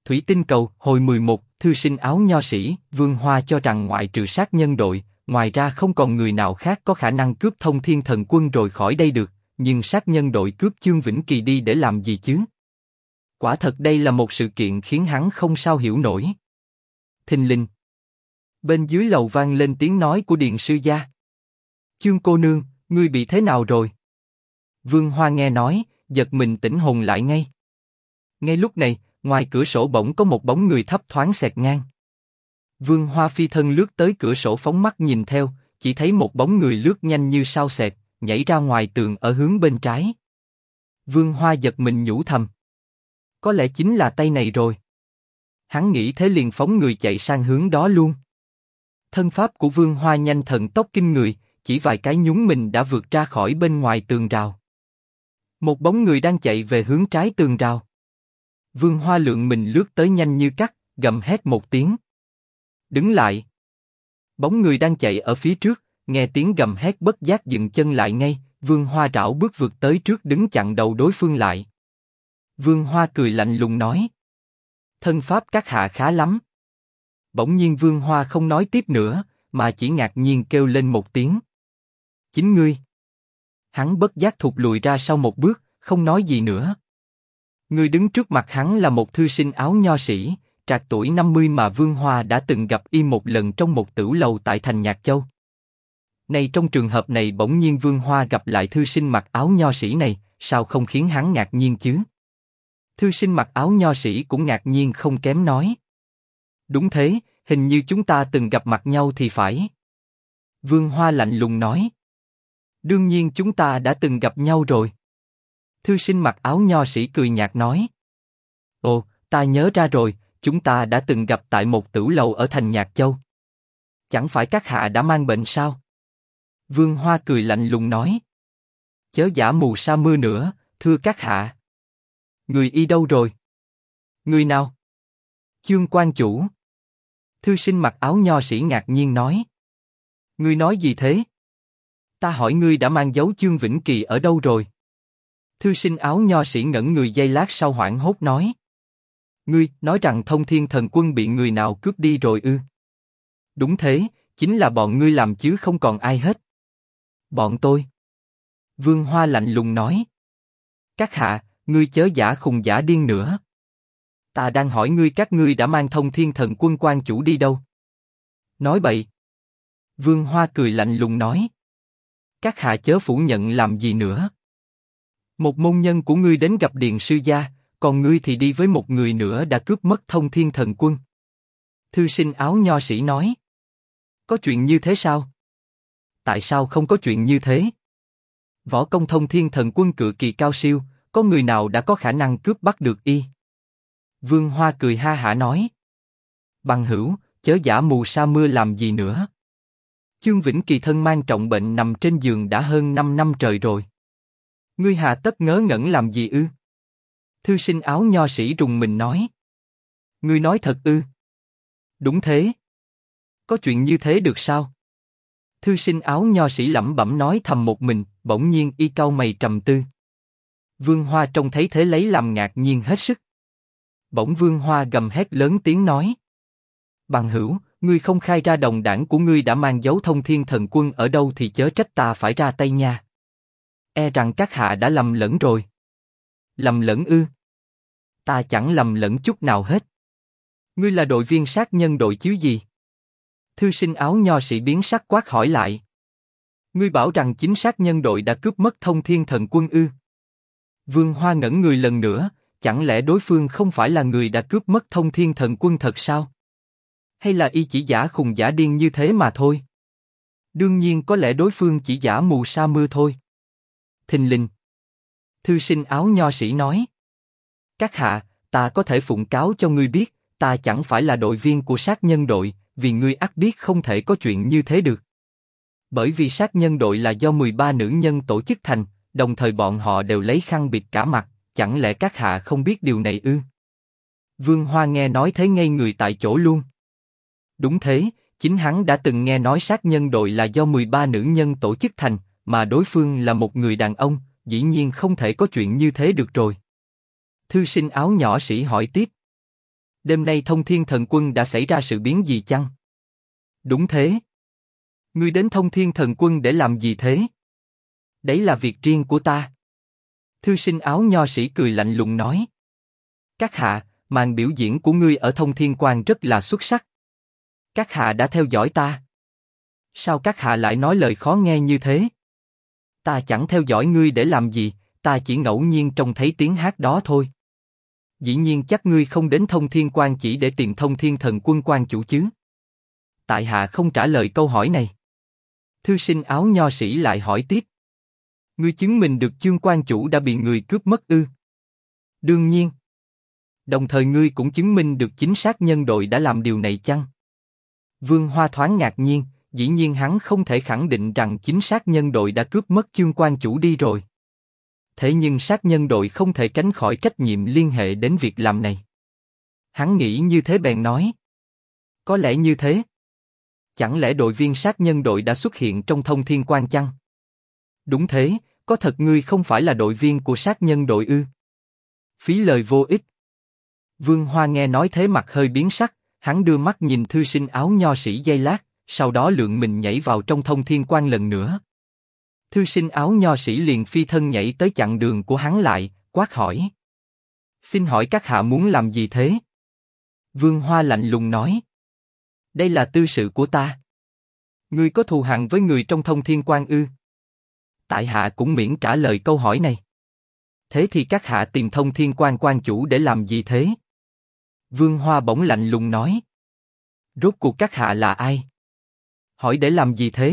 Thủy Tinh Cầu, hồi 11, thư sinh áo nho sĩ, Vương Hoa cho rằng ngoại trừ sát nhân đội, ngoài ra không còn người nào khác có khả năng cướp Thông Thiên Thần Quân rồi khỏi đây được, nhưng sát nhân đội cướp Chương Vĩnh Kỳ đi để làm gì chứ? Quả thật đây là một sự kiện khiến hắn không sao hiểu nổi. Thình lình. Bên dưới lầu vang lên tiếng nói của Điền sư gia. Chương cô nương, ngươi bị thế nào rồi? Vương Hoa nghe nói, giật mình tỉnh hồn lại ngay. Ngay lúc này, ngoài cửa sổ bỗng có một bóng người thấp thoáng xẹt ngang. Vương Hoa phi thân lướt tới cửa sổ phóng mắt nhìn theo, chỉ thấy một bóng người lướt nhanh như sao xẹt, nhảy ra ngoài tường ở hướng bên trái. Vương Hoa giật mình nhủ thầm. Có lẽ chính là tay này rồi. Hắn nghĩ thế liền phóng người chạy sang hướng đó luôn. Thân pháp của Vương Hoa nhanh thần tốc kinh người, chỉ vài cái nhún mình đã vượt ra khỏi bên ngoài tường rào. Một bóng người đang chạy về hướng trái tường rào. Vương Hoa lượn mình lướt tới nhanh như cắt, gầm hét một tiếng. Đứng lại. Bóng người đang chạy ở phía trước, nghe tiếng gầm hét bất giác dừng chân lại ngay, Vương Hoa rảo bước vượt tới trước đứng chặn đầu đối phương lại. Vương Hoa cười lạnh lùng nói. Thân pháp các hạ khá lắm. Bỗng nhiên Vương Hoa không nói tiếp nữa, mà chỉ ngạc nhiên kêu lên một tiếng. Chính ngươi. Hắn bất giác thụt lùi ra sau một bước, không nói gì nữa. Người đứng trước mặt hắn là một thư sinh áo nho sĩ, trạc tuổi 50 mà Vương Hoa đã từng gặp y một lần trong một tửu lầu tại thành Nhạc Châu. Nay trong trường hợp này bỗng nhiên Vương Hoa gặp lại thư sinh mặc áo nho sĩ này, sao không khiến hắn ngạc nhiên chứ? Thư sinh mặc áo nho sĩ cũng ngạc nhiên không kém nói. Đúng thế, hình như chúng ta từng gặp mặt nhau thì phải. Vương Hoa lạnh lùng nói. Đương nhiên chúng ta đã từng gặp nhau rồi. Thư sinh mặc áo nho sĩ cười nhạt nói. Ồ, ta nhớ ra rồi, chúng ta đã từng gặp tại một tửu lầu ở thành Nhạc Châu. Chẳng phải các hạ đã mang bệnh sao? Vương Hoa cười lạnh lùng nói. Chớ giả mù sa mưa nữa, thưa các hạ. Người y đâu rồi? Người nào? Chương quan chủ. Thư sinh mặc áo nho sĩ ngạc nhiên nói. Ngươi nói gì thế? Ta hỏi ngươi đã mang dấu Chương Vĩnh Kỳ ở đâu rồi? Thư sinh áo nho sĩ ngẩn người giây lát sau hoảng hốt nói. Ngươi nói rằng Thông Thiên Thần Quân bị người nào cướp đi rồi ư? Đúng thế, chính là bọn ngươi làm chứ không còn ai hết. Bọn tôi. Vương Hoa lạnh lùng nói. Các hạ, ngươi chớ giả khùng giả điên nữa. Ta đang hỏi ngươi các ngươi đã mang Thông Thiên Thần Quân quan chủ đi đâu? Nói bậy. Vương Hoa cười lạnh lùng nói. Các hạ chớ phủ nhận làm gì nữa. Một môn nhân của ngươi đến gặp Điền sư gia, còn ngươi thì đi với một người nữa đã cướp mất Thông Thiên Thần Quân. Thư sinh áo nho sĩ nói. Có chuyện như thế sao? Tại sao không có chuyện như thế? Võ công Thông Thiên Thần Quân cực kỳ cao siêu, có người nào đã có khả năng cướp bắt được y? Vương Hoa cười ha hả nói. Bằng hữu, chớ giả mù sa mưa làm gì nữa. Chương Vĩnh Kỳ thân mang trọng bệnh nằm trên giường đã hơn 5 năm trời rồi. Ngươi hà tất ngớ ngẩn làm gì ư? Thư sinh áo nho sĩ rùng mình nói. Ngươi nói thật ư? Đúng thế. Có chuyện như thế được sao? Thư sinh áo nho sĩ lẩm bẩm nói thầm một mình, bỗng nhiên y cau mày trầm tư. Vương Hoa trông thấy thế lấy làm ngạc nhiên hết sức. Bỗng Vương Hoa gầm hét lớn tiếng nói. Bằng hữu, ngươi không khai ra đồng đảng của ngươi đã mang dấu Thông Thiên Thần Quân ở đâu thì chớ trách ta phải ra tay nha. E rằng các hạ đã lầm lẫn rồi. Lầm lẫn ư? Ta chẳng lầm lẫn chút nào hết. Ngươi là đội viên sát nhân đội chứ gì? Thư sinh áo nho sĩ biến sắc quát hỏi lại. Ngươi bảo rằng chính sát nhân đội đã cướp mất Thông Thiên Thần Quân ư? Vương Hoa ngẩn người lần nữa, chẳng lẽ đối phương không phải là người đã cướp mất Thông Thiên Thần Quân thật sao? Hay là y chỉ giả khùng giả điên như thế mà thôi? Đương nhiên có lẽ đối phương chỉ giả mù sa mưa thôi. Thình lình. Thư sinh áo nho sĩ nói. Các hạ, ta có thể phụng cáo cho ngươi biết, ta chẳng phải là đội viên của sát nhân đội, vì ngươi ắt biết không thể có chuyện như thế được. Bởi vì sát nhân đội là do 13 nữ nhân tổ chức thành, đồng thời bọn họ đều lấy khăn bịt cả mặt, chẳng lẽ các hạ không biết điều này ư? Vương Hoa nghe nói thế ngây người tại chỗ luôn. Đúng thế, chính hắn đã từng nghe nói sát nhân đội là do 13 nữ nhân tổ chức thành, mà đối phương là một người đàn ông, dĩ nhiên không thể có chuyện như thế được rồi. Thư sinh áo nhỏ sĩ hỏi tiếp. Đêm nay Thông Thiên Thần Quân đã xảy ra sự biến gì chăng? Đúng thế. Ngươi đến Thông Thiên Thần Quân để làm gì thế? Đấy là việc riêng của ta. Thư sinh áo nho sĩ cười lạnh lùng nói. Các hạ, màn biểu diễn của ngươi ở Thông Thiên Quan rất là xuất sắc. Các hạ đã theo dõi ta. Sao các hạ lại nói lời khó nghe như thế? Ta chẳng theo dõi ngươi để làm gì, ta chỉ ngẫu nhiên trông thấy tiếng hát đó thôi. Dĩ nhiên chắc ngươi không đến Thông Thiên Quan chỉ để tìm Thông Thiên Thần Quân quan chủ chứ? Tại hạ không trả lời câu hỏi này. Thư sinh áo nho sĩ lại hỏi tiếp. Ngươi chứng minh được Chương quan chủ đã bị người cướp mất ư? Đương nhiên. Đồng thời ngươi cũng chứng minh được chính xác nhân đội đã làm điều này chăng? Vương Hoa thoáng ngạc nhiên, dĩ nhiên hắn không thể khẳng định rằng chính xác nhân đội đã cướp mất Chương quan chủ đi rồi. Thế nhưng sát nhân đội không thể tránh khỏi trách nhiệm liên hệ đến việc làm này. Hắn nghĩ như thế bèn nói. Có lẽ như thế. Chẳng lẽ đội viên sát nhân đội đã xuất hiện trong Thông Thiên Quan chăng? Đúng thế, có thật ngươi không phải là đội viên của sát nhân đội ư? Phí lời vô ích. Vương Hoa nghe nói thế mặt hơi biến sắc, hắn đưa mắt nhìn thư sinh áo nho sĩ giây lát, sau đó lượn mình nhảy vào trong Thông Thiên Quan lần nữa. Thư sinh áo nho sĩ liền phi thân nhảy tới chặn đường của hắn lại, quát hỏi. Xin hỏi các hạ muốn làm gì thế? Vương Hoa lạnh lùng nói. Đây là tư sự của ta. Ngươi có thù hằn với người trong Thông Thiên Quan ư? Tại hạ cũng miễn trả lời câu hỏi này. Thế thì các hạ tìm Thông Thiên Quan quan chủ để làm gì thế? Vương Hoa bỗng lạnh lùng nói. Rốt cuộc các hạ là ai? Hỏi để làm gì thế?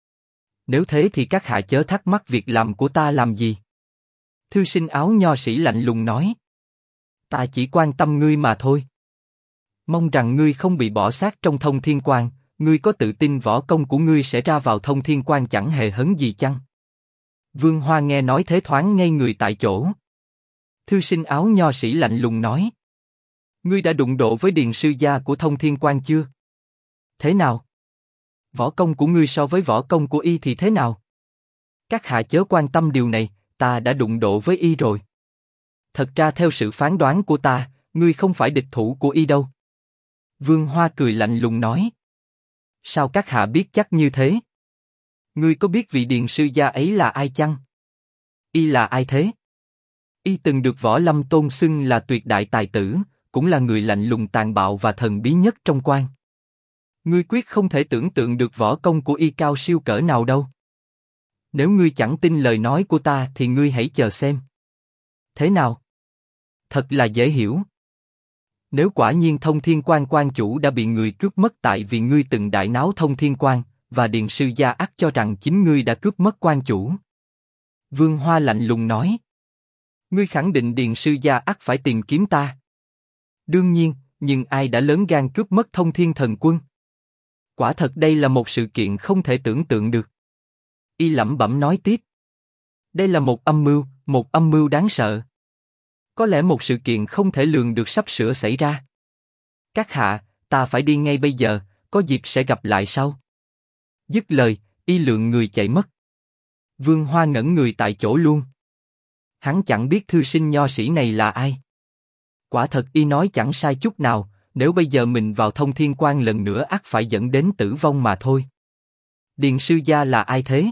Nếu thế thì các hạ chớ thắc mắc việc làm của ta làm gì? Thư sinh áo nho sĩ lạnh lùng nói. Ta chỉ quan tâm ngươi mà thôi. Mong rằng ngươi không bị bỏ xác trong Thông Thiên Quan, ngươi có tự tin võ công của ngươi sẽ ra vào Thông Thiên Quan chẳng hề hấn gì chăng? Vương Hoa nghe nói thế thoáng ngây người tại chỗ. Thư sinh áo nho sĩ lạnh lùng nói. Ngươi đã đụng độ với điền sư gia của Thông Thiên Quan chưa? Thế nào? Võ công của ngươi so với võ công của y thì thế nào? Các hạ chớ quan tâm điều này, ta đã đụng độ với y rồi. Thật ra theo sự phán đoán của ta, ngươi không phải địch thủ của y đâu. Vương Hoa cười lạnh lùng nói. Sao các hạ biết chắc như thế? Ngươi có biết vị điền sư gia ấy là ai chăng? Y là ai thế? Y từng được Võ Lâm tôn xưng là tuyệt đại tài tử, cũng là người lạnh lùng tàn bạo và thần bí nhất trong quan. Ngươi quyết không thể tưởng tượng được võ công của y cao siêu cỡ nào đâu. Nếu ngươi chẳng tin lời nói của ta thì ngươi hãy chờ xem. Thế nào? Thật là dễ hiểu. Nếu quả nhiên Thông Thiên Quan quan chủ đã bị người cướp mất tại vì ngươi từng đại náo Thông Thiên Quan, và điền sư gia ắt cho rằng chính ngươi đã cướp mất quan chủ. Vương Hoa lạnh lùng nói. Ngươi khẳng định điền sư gia ắt phải tìm kiếm ta. Đương nhiên, nhưng ai đã lớn gan cướp mất Thông Thiên Thần Quân? Quả thật đây là một sự kiện không thể tưởng tượng được. Y lẩm bẩm nói tiếp. Đây là một âm mưu đáng sợ. Có lẽ một sự kiện không thể lường được sắp sửa xảy ra. Các hạ, ta phải đi ngay bây giờ, có dịp sẽ gặp lại sau. Dứt lời, y lượn người chạy mất. Vương Hoa ngẩn người tại chỗ luôn. Hắn chẳng biết thư sinh nho sĩ này là ai. Quả thật y nói chẳng sai chút nào, nếu bây giờ mình vào Thông Thiên Quan lần nữa ắt phải dẫn đến tử vong mà thôi. Điền sư gia là ai thế?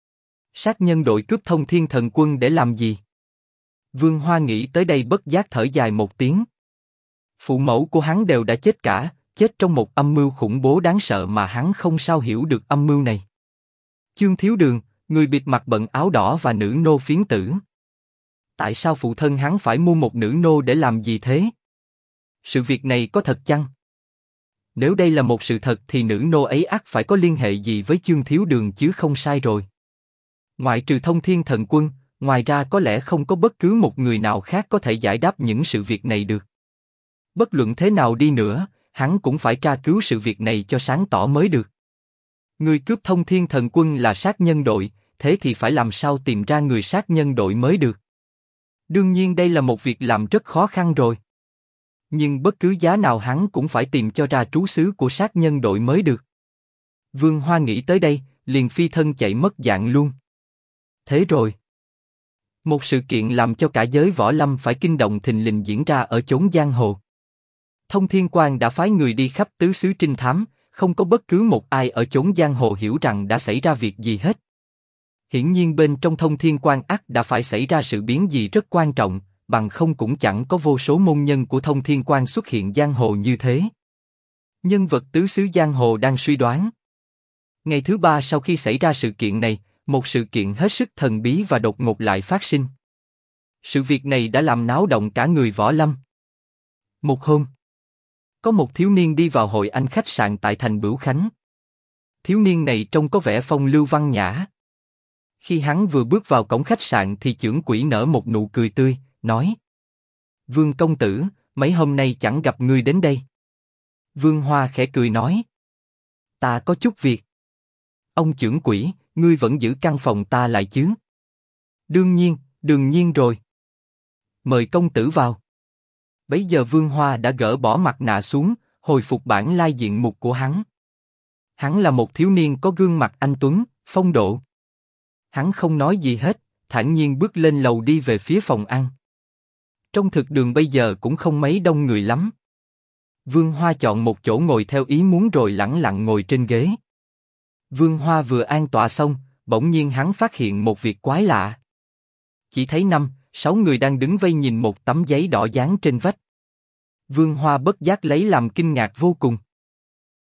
Sát nhân đội cướp Thông Thiên Thần Quân để làm gì? Vương Hoa nghĩ tới đây bất giác thở dài một tiếng. Phụ mẫu của hắn đều đã chết cả, chết trong một âm mưu khủng bố đáng sợ mà hắn không sao hiểu được âm mưu này. Chương Thiếu Đường, người bịt mặt bận áo đỏ và nữ nô phiến tử. Tại sao phụ thân hắn phải mua một nữ nô để làm gì thế? Sự việc này có thật chăng? Nếu đây là một sự thật thì nữ nô ấy ắt phải có liên hệ gì với Chương Thiếu Đường chứ không sai rồi. Ngoại trừ Thông Thiên Thần Quân, ngoài ra có lẽ không có bất cứ một người nào khác có thể giải đáp những sự việc này được. Bất luận thế nào đi nữa, hắn cũng phải tra cứu sự việc này cho sáng tỏ mới được. Người cướp Thông Thiên Thần Quân là sát nhân đội, thế thì phải làm sao tìm ra người sát nhân đội mới được. Đương nhiên đây là một việc làm rất khó khăn rồi. Nhưng bất cứ giá nào hắn cũng phải tìm cho ra trú xứ của sát nhân đội mới được. Vương Hoa nghĩ tới đây, liền phi thân chạy mất dạng luôn. Thế rồi, một sự kiện làm cho cả giới võ lâm phải kinh động thình lình diễn ra ở chốn giang hồ. Thông Thiên Quan đã phái người đi khắp tứ xứ trinh thám, không có bất cứ một ai ở chốn giang hồ hiểu rằng đã xảy ra việc gì hết. Hiển nhiên bên trong Thông Thiên Quan ắt đã phải xảy ra sự biến gì rất quan trọng, bằng không cũng chẳng có vô số môn nhân của Thông Thiên Quan xuất hiện giang hồ như thế. Nhân vật tứ xứ giang hồ đang suy đoán. Ngày thứ ba sau khi xảy ra sự kiện này, một sự kiện hết sức thần bí và đột ngột lại phát sinh. Sự việc này đã làm náo động cả người võ lâm. Một hôm, có một thiếu niên đi vào hội anh khách sạn tại thành Bửu Khánh. Thiếu niên này trông có vẻ phong lưu văn nhã. Khi hắn vừa bước vào cổng khách sạn thì chưởng quỹ nở một nụ cười tươi, nói: Vương công tử, mấy hôm nay chẳng gặp ngươi đến đây. Vương Hoa khẽ cười nói: Ta có chút việc. Ông chưởng quỹ, ngươi vẫn giữ căn phòng ta lại chứ? Đương nhiên rồi. Mời công tử vào. Bấy giờ Vương Hoa đã gỡ bỏ mặt nạ xuống, hồi phục bản lai diện mục của hắn. Hắn là một thiếu niên có gương mặt anh tuấn, phong độ. Hắn không nói gì hết, thản nhiên bước lên lầu đi về phía phòng ăn. Trong thực đường bây giờ cũng không mấy đông người lắm. Vương Hoa chọn một chỗ ngồi theo ý muốn rồi lẳng lặng ngồi trên ghế. Vương Hoa vừa an tọa xong, bỗng nhiên hắn phát hiện một việc quái lạ. Chỉ thấy 5-6 người đang đứng vây nhìn một tấm giấy đỏ dán trên vách. Vương Hoa bất giác lấy làm kinh ngạc vô cùng.